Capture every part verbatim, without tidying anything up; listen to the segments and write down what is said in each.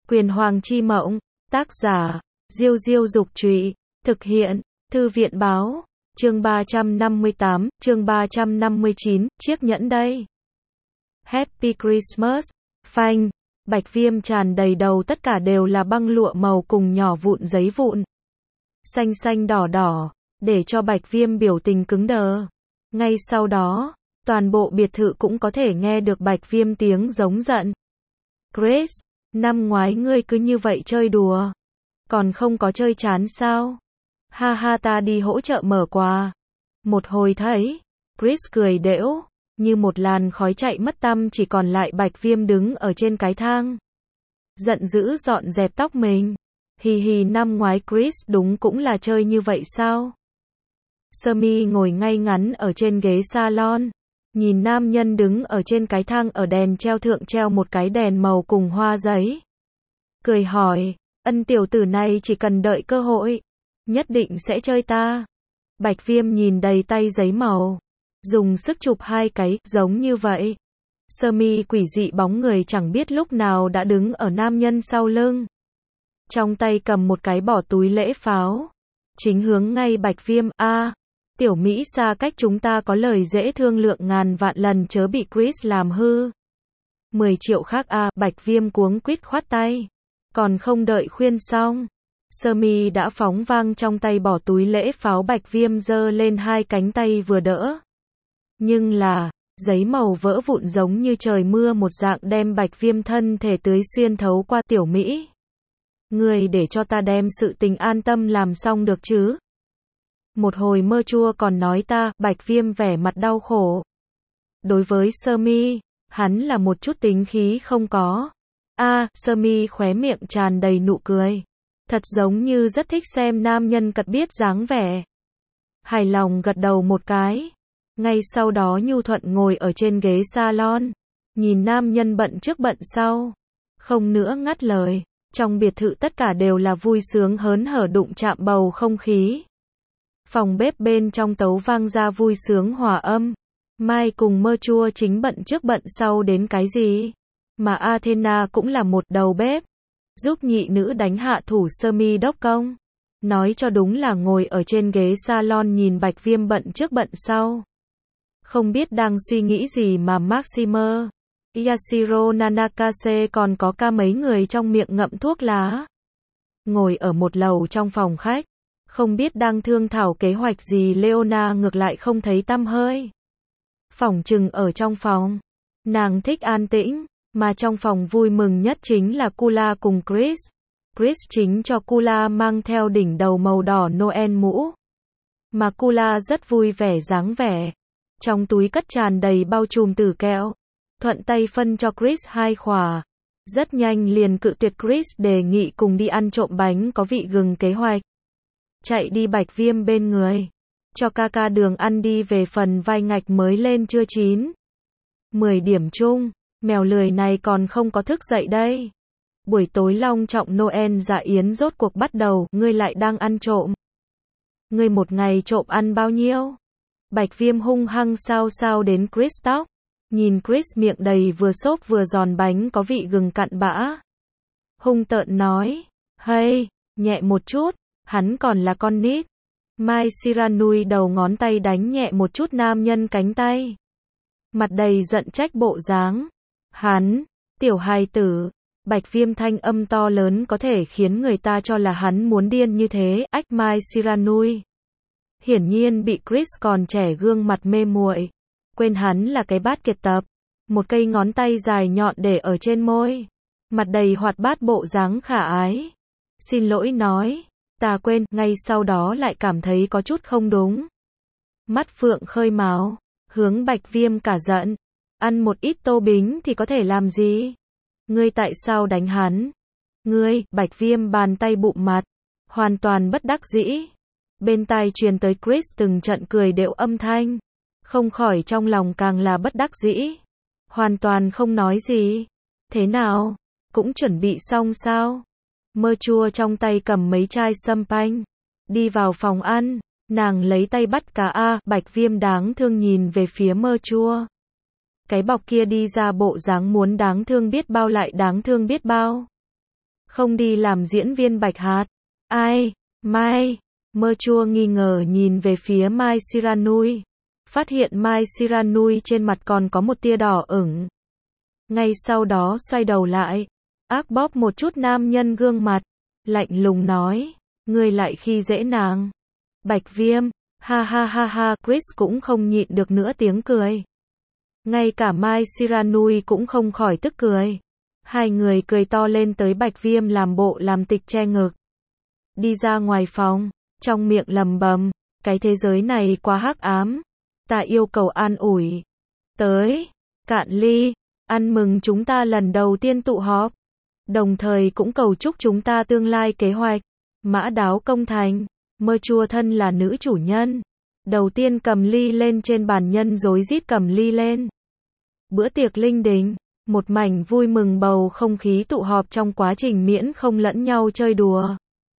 Quyền Hoàng chi mộng, tác giả, Diêu Diêu Dục Trụy, thực hiện, Thư viện Báo, chương ba trăm năm mươi tám, chương ba trăm năm mươi chín, chiếc nhẫn đây. Happy Christmas, phanh, Bạch Viêm tràn đầy đầu tất cả đều là băng lụa màu cùng nhỏ vụn giấy vụn. Xanh xanh đỏ đỏ, để cho Bạch Viêm biểu tình cứng đờ. Ngay sau đó, toàn bộ biệt thự cũng có thể nghe được Bạch Viêm tiếng giống giận. Chris, năm ngoái ngươi cứ như vậy chơi đùa. Còn không có chơi chán sao? Ha ha, ta đi hỗ trợ mở quà. Một hồi thấy, Chris cười đễu, như một làn khói chạy mất tăm, chỉ còn lại Bạch Viêm đứng ở trên cái thang. Giận dữ dọn dẹp tóc mình. Hì hì, năm ngoái Chris đúng cũng là chơi như vậy sao? Sơ-mi ngồi ngay ngắn ở trên ghế salon, nhìn nam nhân đứng ở trên cái thang, ở đèn treo thượng treo một cái đèn màu cùng hoa giấy. Cười hỏi, ân tiểu tử này chỉ cần đợi cơ hội, nhất định sẽ chơi ta. Bạch Viêm nhìn đầy tay giấy màu, dùng sức chụp hai cái, giống như vậy. Sơ-mi quỷ dị bóng người chẳng biết lúc nào đã đứng ở nam nhân sau lưng. Trong tay cầm một cái bỏ túi lễ pháo, chính hướng ngay Bạch Viêm. A, tiểu Mỹ xa cách chúng ta có lời dễ thương lượng ngàn vạn lần chớ bị Chris làm hư. mười triệu khác a, à, Bạch Viêm cuống quýt khoát tay. Còn không đợi khuyên xong, Sơ-mi đã phóng vang trong tay bỏ túi lễ pháo. Bạch Viêm giơ lên hai cánh tay vừa đỡ. Nhưng là, giấy màu vỡ vụn giống như trời mưa một dạng đem Bạch Viêm thân thể tưới xuyên thấu qua. Tiểu Mỹ, người để cho ta đem sự tình an tâm làm xong được chứ? Một hồi mơ chua còn nói ta. Bạch Viêm vẻ mặt đau khổ. Đối với Sơ-mi, hắn là một chút tính khí không có. A, à, Sơ-mi khóe miệng tràn đầy nụ cười. Thật giống như rất thích xem nam nhân cật biết dáng vẻ. Hài lòng gật đầu một cái. Ngay sau đó nhu thuận ngồi ở trên ghế salon, nhìn nam nhân bận trước bận sau, không nữa ngắt lời. Trong biệt thự tất cả đều là vui sướng hớn hở, đụng chạm bầu không khí. Phòng bếp bên trong tấu vang ra vui sướng hòa âm. Mai cùng mơ chua chính bận trước bận sau đến cái gì? Mà Athena cũng là một đầu bếp, giúp nhị nữ đánh hạ thủ Sơ-mi đốc công. Nói cho đúng là ngồi ở trên ghế salon nhìn Bạch Viêm bận trước bận sau. Không biết đang suy nghĩ gì mà Maximer, Yashiro Nanakase còn có ca mấy người trong miệng ngậm thuốc lá. Ngồi ở một lầu trong phòng khách, không biết đang thương thảo kế hoạch gì. Leona ngược lại không thấy tăm hơi. Phỏng chừng ở trong phòng. Nàng thích an tĩnh, mà trong phòng vui mừng nhất chính là Kula cùng Chris. Chris chính cho Kula mang theo đỉnh đầu màu đỏ Noel mũ. Mà Kula rất vui vẻ dáng vẻ. Trong túi cất tràn đầy bao trùm tử kẹo. Thuận tay phân cho Chris hai khỏa. Rất nhanh liền cự tuyệt Chris đề nghị cùng đi ăn trộm bánh có vị gừng kế hoạch. Chạy đi Bạch Viêm bên người. Cho ca ca đường ăn đi, về phần vai ngạch mới lên chưa chín. mười điểm chung, mèo lười này còn không có thức dậy đây. Buổi tối long trọng Noel dạ yến rốt cuộc bắt đầu. Ngươi lại đang ăn trộm. Ngươi một ngày trộm ăn bao nhiêu? Bạch Viêm hung hăng sao sao đến Chris tóc. Nhìn Chris miệng đầy vừa xốp vừa giòn bánh có vị gừng cặn bã. Hung tợn nói, hey, nhẹ một chút, hắn còn là con nít. Mai Shiranui đầu ngón tay đánh nhẹ một chút nam nhân cánh tay. Mặt đầy giận trách bộ dáng. Hắn, tiểu hài tử. Bạch Viêm thanh âm to lớn có thể khiến người ta cho là hắn muốn điên như thế. Ách, Mai Shiranui hiển nhiên bị Chris còn trẻ gương mặt mê muội, quên hắn là cái bát kiệt tập. Một cây ngón tay dài nhọn để ở trên môi, mặt đầy hoạt bát bộ dáng khả ái. Xin lỗi nói, ta quên. Ngay sau đó lại cảm thấy có chút không đúng. Mắt phượng khơi mào, hướng Bạch Viêm cả giận. Ăn một ít tô bính thì có thể làm gì? Ngươi tại sao đánh hắn? Ngươi, Bạch Viêm bàn tay bụm mặt, hoàn toàn bất đắc dĩ. Bên tai truyền tới Chris từng trận cười đệu âm thanh. Không khỏi trong lòng càng là bất đắc dĩ. Hoàn toàn không nói gì. Thế nào? Cũng chuẩn bị xong sao? Mơ chua trong tay cầm mấy chai sâm panh. Đi vào phòng ăn. Nàng lấy tay bắt cá. A, Bạch Viêm đáng thương nhìn về phía mơ chua. Cái bọc kia đi ra bộ dáng muốn đáng thương biết bao lại đáng thương biết bao. không đi làm diễn viên bạch hạt. Ai? Mai? Mơ chua nghi ngờ nhìn về phía Mai Shiranui. Phát hiện Mai Shiranui trên mặt còn có một tia đỏ ửng. Ngay sau đó xoay đầu lại, ác bóp một chút nam nhân gương mặt, lạnh lùng nói, ngươi lại khi dễ nàng. Bạch Viêm, ha ha ha ha, Chris cũng không nhịn được nữa tiếng cười. Ngay cả Mai Shiranui cũng không khỏi tức cười. Hai người cười to lên tới Bạch Viêm làm bộ làm tịch che ngực. Đi ra ngoài phòng, trong miệng lầm bầm, cái thế giới này quá hắc ám. Ta yêu cầu an ủi. Tới, cạn ly, ăn mừng chúng ta lần đầu tiên tụ họp. Đồng thời cũng cầu chúc chúng ta tương lai kế hoạch. Mã đáo công thành, mơ chua thân là nữ chủ nhân. Đầu tiên cầm ly lên trên bàn, nhân rối rít cầm ly lên. Bữa tiệc linh đình, một mảnh vui mừng bầu không khí tụ họp trong quá trình miễn không lẫn nhau chơi đùa.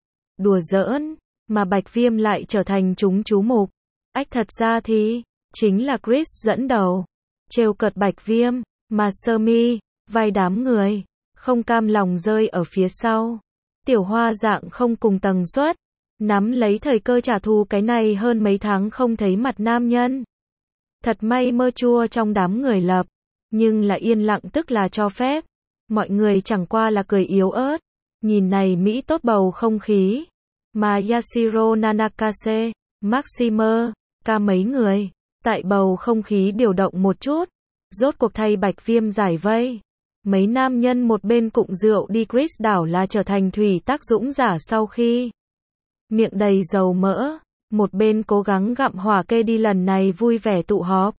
Đùa giỡn, mà Bạch Viêm lại trở thành chúng chú mục. Ách thật ra thì, chính là Chris dẫn đầu. Trêu cợt Bạch Viêm, mà Sơ Mi, vai đám người, không cam lòng rơi ở phía sau. Tiểu Hoa dạng không cùng tần suất, nắm lấy thời cơ trả thù cái này hơn mấy tháng không thấy mặt nam nhân. Thật may mơ chua trong đám người lập, nhưng là yên lặng tức là cho phép. Mọi người chẳng qua là cười yếu ớt, nhìn này Mỹ tốt bầu không khí. Mà Yashiro Nanakase, Maximer, ca mấy người, tại bầu không khí điều động một chút, rốt cuộc thay Bạch Viêm giải vây. Mấy nam nhân một bên cụng rượu đi, Chris đảo là trở thành thủy tác dũng giả sau khi miệng đầy dầu mỡ, một bên cố gắng gặm hỏa kê đi lần này vui vẻ tụ họp.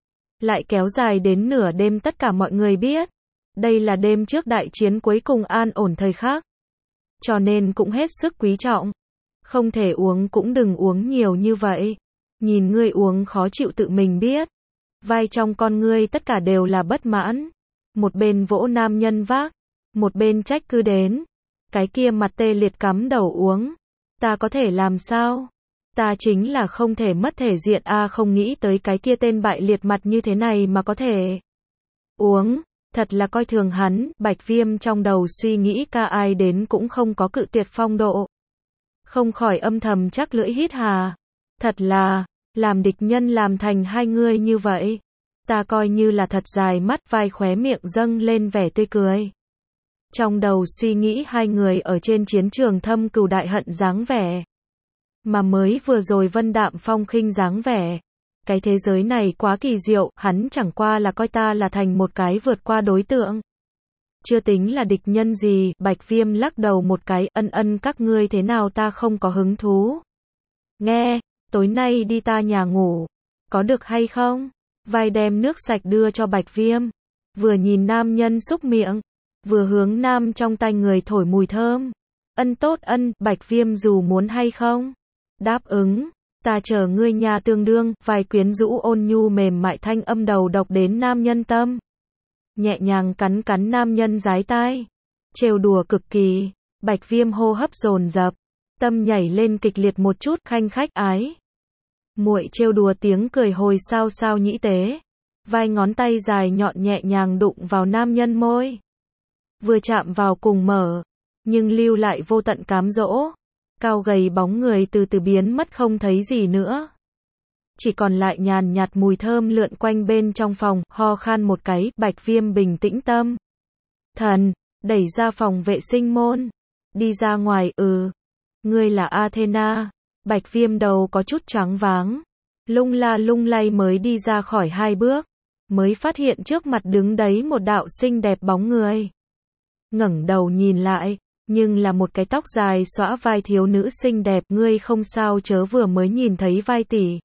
Lại kéo dài đến nửa đêm, tất cả mọi người biết, đây là đêm trước đại chiến cuối cùng an ổn thời khắc. Cho nên cũng hết sức quý trọng. Không thể uống cũng đừng uống nhiều như vậy. Nhìn ngươi uống khó chịu tự mình biết. Vai trong con ngươi tất cả đều là bất mãn. Một bên vỗ nam nhân vác, một bên trách cứ đến. Cái kia mặt tê liệt cắm đầu uống. Ta có thể làm sao? Ta chính là không thể mất thể diện a à, không nghĩ tới cái kia tên bại liệt mặt như thế này mà có thể uống. Thật là coi thường hắn. Bạch Viêm trong đầu suy nghĩ ca ai đến cũng không có cự tuyệt phong độ. Không khỏi âm thầm chắc lưỡi hít hà. Thật là, làm địch nhân làm thành hai người như vậy. Ta coi như là thật dài mắt, vai khóe miệng dâng lên vẻ tươi cười. Trong đầu suy nghĩ hai người ở trên chiến trường thâm cừu đại hận dáng vẻ. Mà mới vừa rồi vân đạm phong khinh dáng vẻ. Cái thế giới này quá kỳ diệu, hắn chẳng qua là coi ta là thành một cái vượt qua đối tượng. Chưa tính là địch nhân gì. Bạch Viêm lắc đầu một cái, ân ân các ngươi thế nào ta không có hứng thú. Nghe, tối nay đi ta nhà ngủ, có được hay không? Vai đem nước sạch đưa cho Bạch Viêm. Vừa nhìn nam nhân xúc miệng, vừa hướng nam trong tay người thổi mùi thơm. Ân tốt ân, Bạch Viêm dù muốn hay không? Đáp ứng, ta chờ ngươi nhà tương đương, vài quyến rũ ôn nhu mềm mại thanh âm đầu độc đến nam nhân tâm. Nhẹ nhàng cắn cắn nam nhân dái tai. Trêu đùa cực kỳ, Bạch Viêm hô hấp dồn dập, tâm nhảy lên kịch liệt một chút, khanh khách ái. Muội trêu đùa tiếng cười hồi sao sao nhĩ tế. Vai ngón tay dài nhọn nhẹ nhàng đụng vào nam nhân môi. Vừa chạm vào cùng mở, nhưng lưu lại vô tận cám dỗ. Cao gầy bóng người từ từ biến mất không thấy gì nữa. Chỉ còn lại nhàn nhạt mùi thơm lượn quanh bên trong phòng, ho khan một cái, Bạch Viêm bình tĩnh tâm. Thần, đẩy ra phòng vệ sinh môn. Đi ra ngoài, ừ. Ngươi là Athena. Bạch Viêm đầu có chút choáng váng. Lung la lung lay mới đi ra khỏi hai bước. Mới phát hiện trước mặt đứng đấy một đạo xinh đẹp bóng người. Ngẩng đầu nhìn lại. Nhưng là một cái tóc dài xõa vai thiếu nữ xinh đẹp. Ngươi không sao chớ, vừa mới nhìn thấy vai tỷ.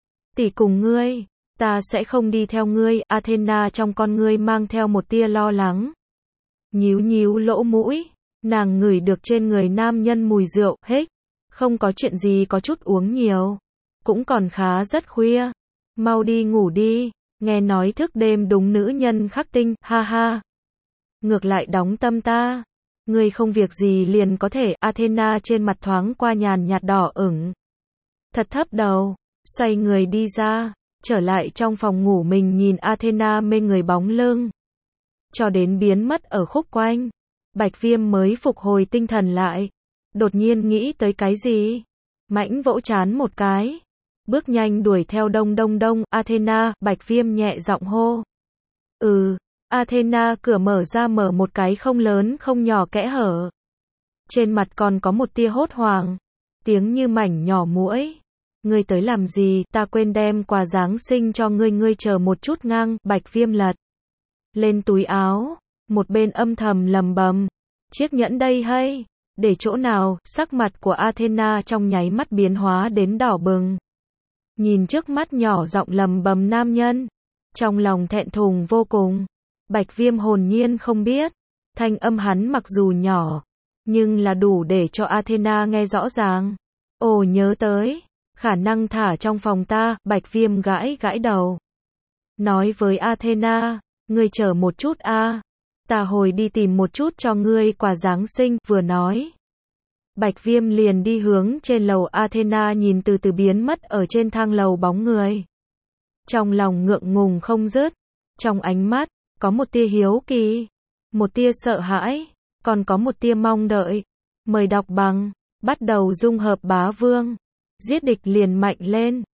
Tỷ cùng ngươi, ta sẽ không đi theo ngươi. Athena trong con ngươi mang theo một tia lo lắng. Nhíu nhíu lỗ mũi, nàng ngửi được trên người nam nhân mùi rượu, hích. Không có chuyện gì, có chút uống nhiều. Cũng còn khá rất khuya. Mau đi ngủ đi, nghe nói thức đêm đúng nữ nhân khắc tinh, ha ha. Ngược lại đóng tâm ta. Ngươi không việc gì liền có thể. Athena trên mặt thoáng qua nhàn nhạt đỏ ửng. Thật thấp đầu, xoay người đi ra, trở lại trong phòng ngủ mình nhìn Athena mê người bóng lưng. Cho đến biến mất ở khúc quanh. Bạch Viêm mới phục hồi tinh thần lại. Đột nhiên nghĩ tới cái gì? Mãnh vỗ trán một cái. Bước nhanh đuổi theo đông đông đông, Athena, Bạch Viêm nhẹ giọng hô. Ừ, Athena cửa mở ra mở một cái không lớn không nhỏ kẽ hở. Trên mặt còn có một tia hốt hoảng. Tiếng như mảnh nhỏ muỗi. Ngươi tới làm gì, ta quên đem quà Giáng sinh cho ngươi, ngươi chờ một chút ngang, Bạch Viêm lật lên túi áo, một bên âm thầm lầm bầm. Chiếc nhẫn đây hay, để chỗ nào, sắc mặt của Athena trong nháy mắt biến hóa đến đỏ bừng. Nhìn trước mắt nhỏ giọng lầm bầm nam nhân, trong lòng thẹn thùng vô cùng. Bạch Viêm hồn nhiên không biết, thanh âm hắn mặc dù nhỏ, nhưng là đủ để cho Athena nghe rõ ràng. Ồ nhớ tới, khả năng thả trong phòng ta, Bạch Viêm gãi gãi đầu. Nói với Athena, ngươi chờ một chút a, ta hồi đi tìm một chút cho ngươi quà Giáng sinh, vừa nói. Bạch Viêm liền đi hướng trên lầu. Athena nhìn từ từ biến mất ở trên thang lầu bóng người. Trong lòng ngượng ngùng không dứt, trong ánh mắt, có một tia hiếu kỳ, một tia sợ hãi, còn có một tia mong đợi. Mời đọc bằng, bắt đầu dung hợp bá vương, giết địch liền mạnh lên.